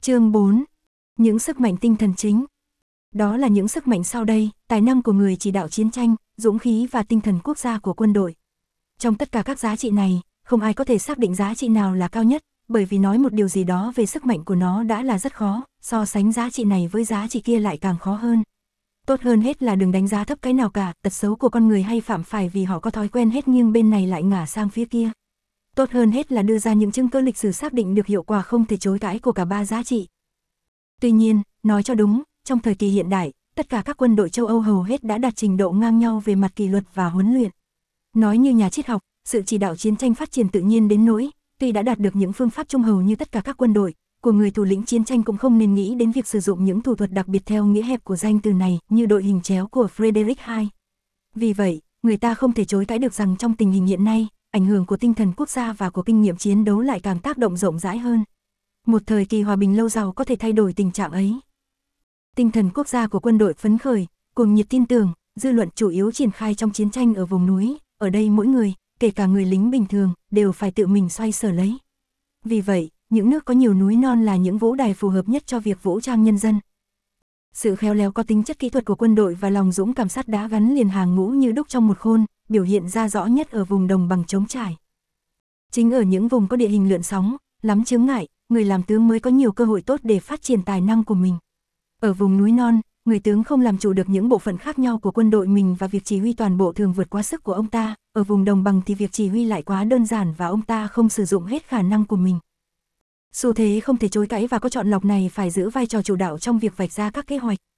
Chương 4. Những sức mạnh tinh thần chính. Đó là những sức mạnh sau đây, tài năng của người chỉ đạo chiến tranh, dũng khí và tinh thần quốc gia của quân đội. Trong tất cả các giá trị này, không ai có thể xác định giá trị nào là cao nhất, bởi vì nói một điều gì đó về sức mạnh của nó đã là rất khó, so sánh giá trị này với giá trị kia lại càng khó hơn. Tốt hơn hết là đừng đánh giá thấp cái nào cả, tật xấu của con người hay phạm phải vì họ có thói quen hết nghiêng bên này lại ngả sang phía kia. Tốt hơn hết là đưa ra những chứng cứ lịch sử xác định được hiệu quả không thể chối cãi của cả ba giá trị. Tuy nhiên, nói cho đúng, trong thời kỳ hiện đại, tất cả các quân đội châu Âu hầu hết đã đạt trình độ ngang nhau về mặt kỷ luật và huấn luyện. Nói như nhà triết học, sự chỉ đạo chiến tranh phát triển tự nhiên đến nỗi, tuy đã đạt được những phương pháp trung hầu như tất cả các quân đội, của người thủ lĩnh chiến tranh cũng không nên nghĩ đến việc sử dụng những thủ thuật đặc biệt theo nghĩa hẹp của danh từ này, như đội hình chéo của Frederick II. Vì vậy, người ta không thể chối cãi được rằng trong tình hình hiện nay, ảnh hưởng của tinh thần quốc gia và của kinh nghiệm chiến đấu lại càng tác động rộng rãi hơn. Một thời kỳ hòa bình lâu dài có thể thay đổi tình trạng ấy. Tinh thần quốc gia của quân đội phấn khởi, cuồng nhiệt tin tưởng, dư luận chủ yếu triển khai trong chiến tranh ở vùng núi, ở đây mỗi người, kể cả người lính bình thường, đều phải tự mình xoay sở lấy. Vì vậy, những nước có nhiều núi non là những vũ đài phù hợp nhất cho việc vũ trang nhân dân. Sự khéo léo có tính chất kỹ thuật của quân đội và lòng dũng cảm sắt đá gắn liền hàng ngũ như đúc trong một khôn, biểu hiện ra rõ nhất ở vùng đồng bằng trống trải. Chính ở những vùng có địa hình lượn sóng, lắm chướng ngại, người làm tướng mới có nhiều cơ hội tốt để phát triển tài năng của mình. Ở vùng núi non, người tướng không làm chủ được những bộ phận khác nhau của quân đội mình và việc chỉ huy toàn bộ thường vượt quá sức của ông ta, ở vùng đồng bằng thì việc chỉ huy lại quá đơn giản và ông ta không sử dụng hết khả năng của mình. Xu thế không thể chối cãi và có chọn lọc này phải giữ vai trò chủ đạo trong việc vạch ra các kế hoạch,